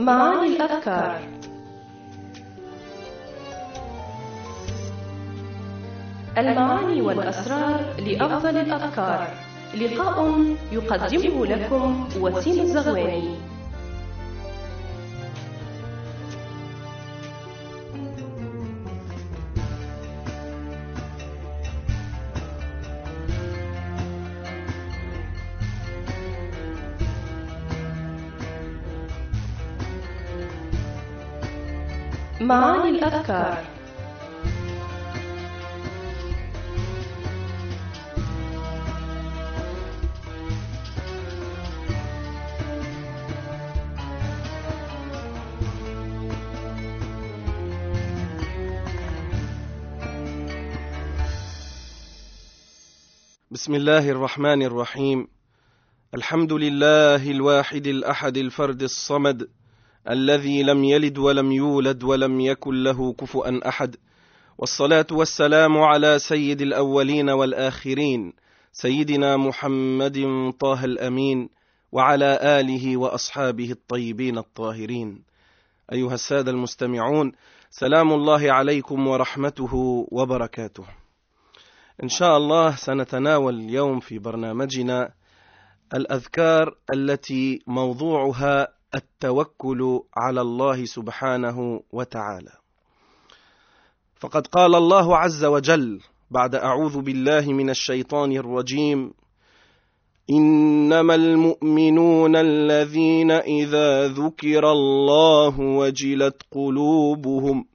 معاني الأفكار. المعاني والأسرار لأفضل الأفكار. لقاء يقدمه لكم وسيم الزغواني. معاني الأفكار. بسم الله الرحمن الرحيم. الحمد لله الواحد الأحد الفرد الصمد الذي لم يلد ولم يولد ولم يكن له كفؤا أحد، والصلاة والسلام على سيد الأولين والآخرين سيدنا محمد طه الأمين وعلى آله وأصحابه الطيبين الطاهرين. أيها السادة المستمعون، سلام الله عليكم ورحمته وبركاته. إن شاء الله سنتناول اليوم في برنامجنا الأذكار التي موضوعها التوكل على الله سبحانه وتعالى. فقد قال الله عز وجل بعد أعوذ بالله من الشيطان الرجيم: إنما المؤمنون الذين إذا ذكر الله وجلت قلوبهم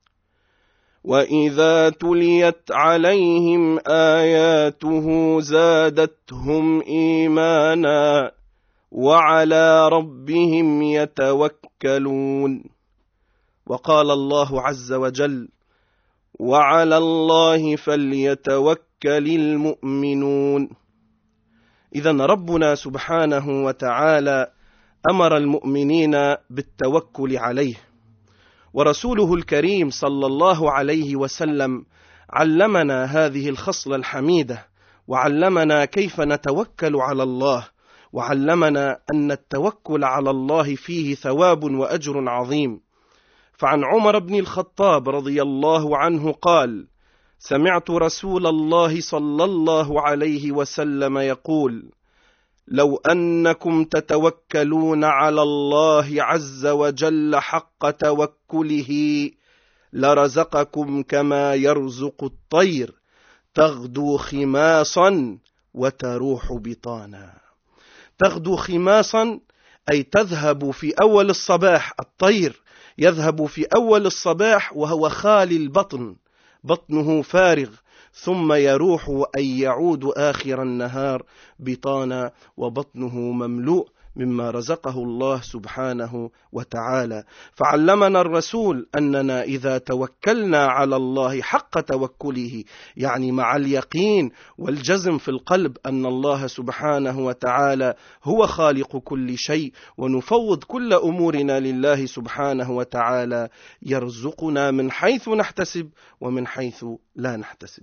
وإذا تليت عليهم آياته زادتهم إيمانا وعلى ربهم يتوكلون. وقال الله عز وجل: وعلى الله فليتوكل المؤمنون. إذن ربنا سبحانه وتعالى أمر المؤمنين بالتوكل عليه، ورسوله الكريم صلى الله عليه وسلم علمنا هذه الخصلة الحميدة، وعلمنا كيف نتوكل على الله، وعلمنا أن التوكل على الله فيه ثواب وأجر عظيم. فعن عمر بن الخطاب رضي الله عنه قال: سمعت رسول الله صلى الله عليه وسلم يقول: لو أنكم تتوكلون على الله عز وجل حق توكله لرزقكم كما يرزق الطير تغدو خماصا وتروح بطانا. تغدو خماصا أي تذهب في أول الصباح، الطير يذهب في أول الصباح وهو خالي البطن، بطنه فارغ، ثم يروح أي يعود آخر النهار بطانا وبطنه مملوء مما رزقه الله سبحانه وتعالى. فعلمنا الرسول أننا إذا توكلنا على الله حق توكله، يعني مع اليقين والجزم في القلب أن الله سبحانه وتعالى هو خالق كل شيء، ونفوض كل أمورنا لله سبحانه وتعالى، يرزقنا من حيث نحتسب ومن حيث لا نحتسب.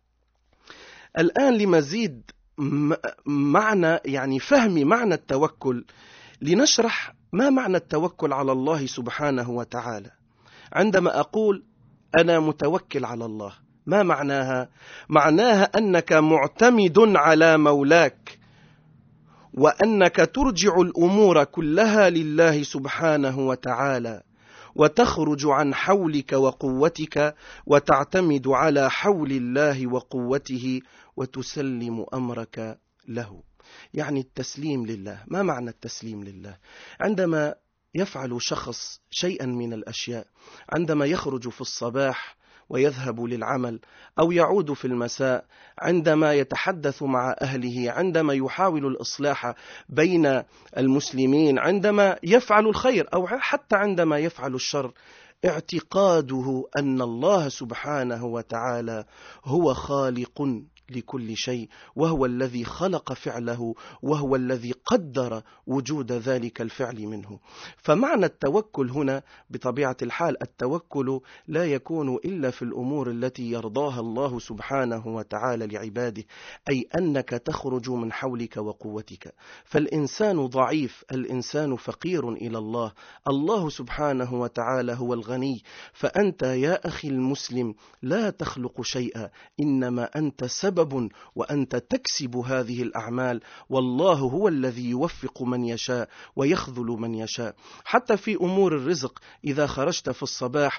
الآن لمزيد معنى، يعني فهم معنى التوكل، لنشرح ما معنى التوكل على الله سبحانه وتعالى. عندما أقول أنا متوكل على الله، ما معناها؟ معناها أنك معتمد على مولاك، وأنك ترجع الأمور كلها لله سبحانه وتعالى، وتخرج عن حولك وقوتك وتعتمد على حول الله وقوته وتسلم أمرك له، يعني التسليم لله. ما معنى التسليم لله؟ عندما يفعل شخص شيئا من الأشياء، عندما يخرج في الصباح ويذهب للعمل، أو يعود في المساء، عندما يتحدث مع أهله، عندما يحاول الإصلاح بين المسلمين، عندما يفعل الخير، أو حتى عندما يفعل الشر، اعتقاده أن الله سبحانه وتعالى هو خالق لكل شيء، وهو الذي خلق فعله، وهو الذي قدر وجود ذلك الفعل منه. فمعنى التوكل هنا بطبيعة الحال، التوكل لا يكون إلا في الأمور التي يرضاها الله سبحانه وتعالى لعباده، أي أنك تخرج من حولك وقوتك. فالإنسان ضعيف، الإنسان فقير إلى الله، الله سبحانه وتعالى هو الغني. فأنت يا أخي المسلم لا تخلق شيئا، إنما أنت سبب، وأنت تكسب هذه الأعمال، والله هو الذي يوفق من يشاء ويخذل من يشاء. حتى في أمور الرزق، إذا خرجت في الصباح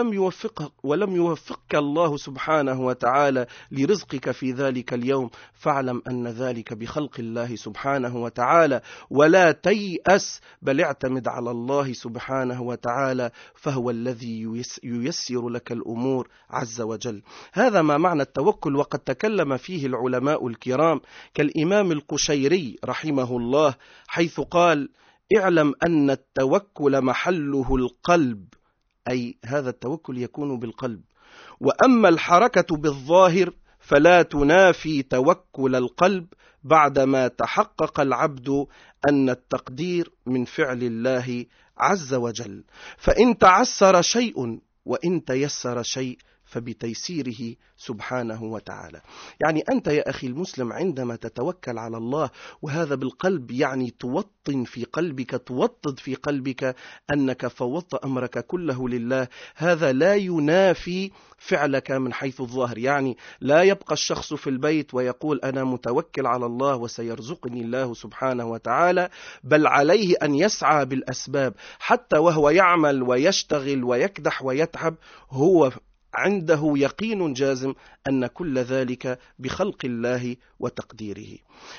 ولم يوفقك الله سبحانه وتعالى لرزقك في ذلك اليوم، فاعلم أن ذلك بخلق الله سبحانه وتعالى، ولا تيأس، بل اعتمد على الله سبحانه وتعالى، فهو الذي ييسر لك الأمور عز وجل. هذا ما معنى التوكل، وقد تكلم فيه العلماء الكرام كالإمام القشيري رحمه الله، حيث قال: اعلم أن التوكل محله القلب، أي هذا التوكل يكون بالقلب، وأما الحركة بالظاهر فلا تنافي توكل القلب بعدما تحقق العبد أن التقدير من فعل الله عز وجل. فإن تعسر شيء وإن تيسر شيء فبتيسيره سبحانه وتعالى. يعني أنت يا أخي المسلم عندما تتوكل على الله، وهذا بالقلب، يعني توطن في قلبك، توطد في قلبك أنك فوضت أمرك كله لله، هذا لا ينافي فعلك من حيث الظاهر. يعني لا يبقى الشخص في البيت ويقول أنا متوكل على الله وسيرزقني الله سبحانه وتعالى، بل عليه أن يسعى بالأسباب، حتى وهو يعمل ويشتغل ويكدح ويتعب، هو عنده يقين جازم أن كل ذلك بخلق الله وتقديره.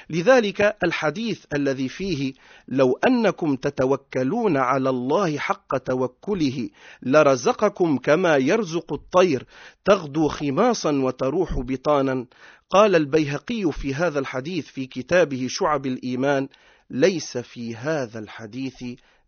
لذلك الحديث الذي فيه: لو أنكم تتوكلون على الله حق توكله لرزقكم كما يرزق الطير تغدو خماصا وتروح بطانا، قال البيهقي في هذا الحديث في كتابه شعب الإيمان: ليس في هذا الحديث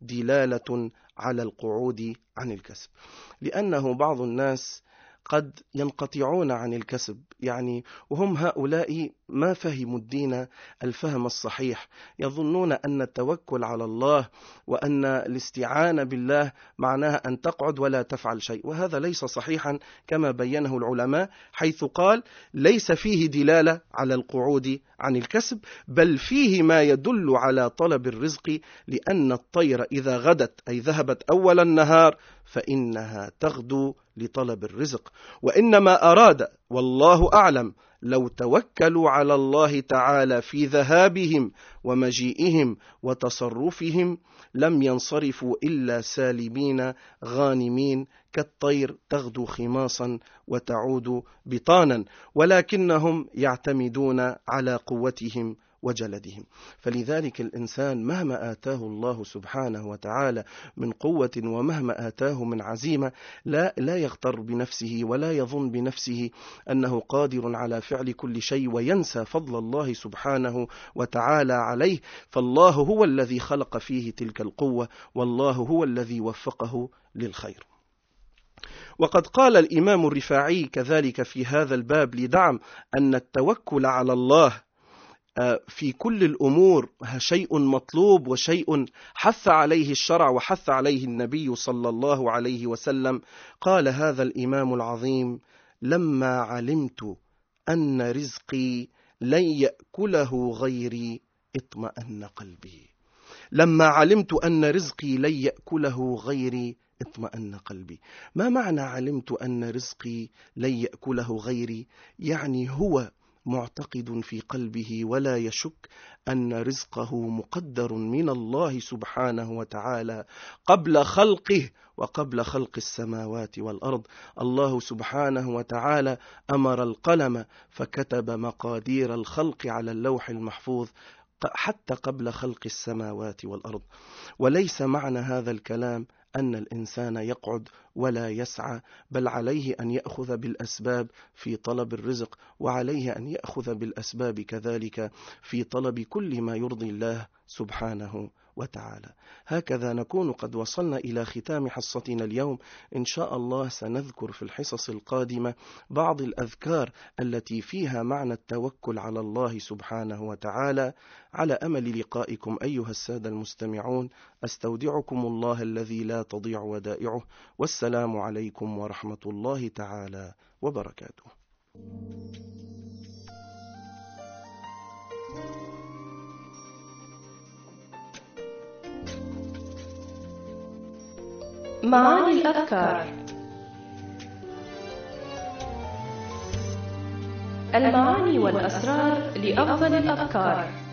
دلالة على القعود عن الكسب. لأنه بعض الناس قد ينقطعون عن الكسب، يعني وهم هؤلاء ما فهموا الدين الفهم الصحيح، يظنون أن التوكل على الله وأن الاستعانة بالله معناها أن تقعد ولا تفعل شيء، وهذا ليس صحيحا كما بينه العلماء، حيث قال: ليس فيه دلالة على القعود عن الكسب، بل فيه ما يدل على طلب الرزق، لأن الطير إذا غدت، أي ذهبت أول النهار، فإنها تغدو لطلب الرزق. وإنما أراد، والله أعلم، لو توكلوا على الله تعالى في ذهابهم ومجيئهم وتصرفهم لم ينصرفوا إلا سالمين غانمين، كالطير تغدو خماصا وتعود بطانا، ولكنهم يعتمدون على قوتهم وجلدهم. فلذلك الإنسان مهما آتاه الله سبحانه وتعالى من قوة ومهما آتاه من عزيمة لا يغتر بنفسه ولا يظن بنفسه أنه قادر على فعل كل شيء وينسى فضل الله سبحانه وتعالى عليه، فالله هو الذي خلق فيه تلك القوة، والله هو الذي وفقه للخير. وقد قال الإمام الرفاعي كذلك في هذا الباب لدعم أن التوكل على الله في كل الأمور شيء مطلوب وشيء حث عليه الشرع وحث عليه النبي صلى الله عليه وسلم. قال هذا الإمام العظيم: لما علمت أن رزقي لن يأكله غيري اطمأن قلبي. لما علمت أن رزقي لن يأكله غيري اطمأن قلبي. ما معنى علمت أن رزقي لن يأكله غيري؟ يعني هو معتقد في قلبه ولا يشك أن رزقه مقدر من الله سبحانه وتعالى قبل خلقه وقبل خلق السماوات والأرض. الله سبحانه وتعالى أمر القلم فكتب مقادير الخلق على اللوح المحفوظ حتى قبل خلق السماوات والأرض. وليس معنى هذا الكلام أن الإنسان يقعد ولا يسعى، بل عليه أن يأخذ بالأسباب في طلب الرزق، وعليه أن يأخذ بالأسباب كذلك في طلب كل ما يرضي الله سبحانه وتعالى. هكذا نكون قد وصلنا إلى ختام حصتنا اليوم. إن شاء الله سنذكر في الحصص القادمة بعض الأذكار التي فيها معنى التوكل على الله سبحانه وتعالى. على أمل لقائكم أيها السادة المستمعون، أستودعكم الله الذي لا تضيع ودائعه، والسلام عليكم ورحمة الله تعالى وبركاته. معاني الأذكار. المعاني والأسرار لأفضل الأذكار.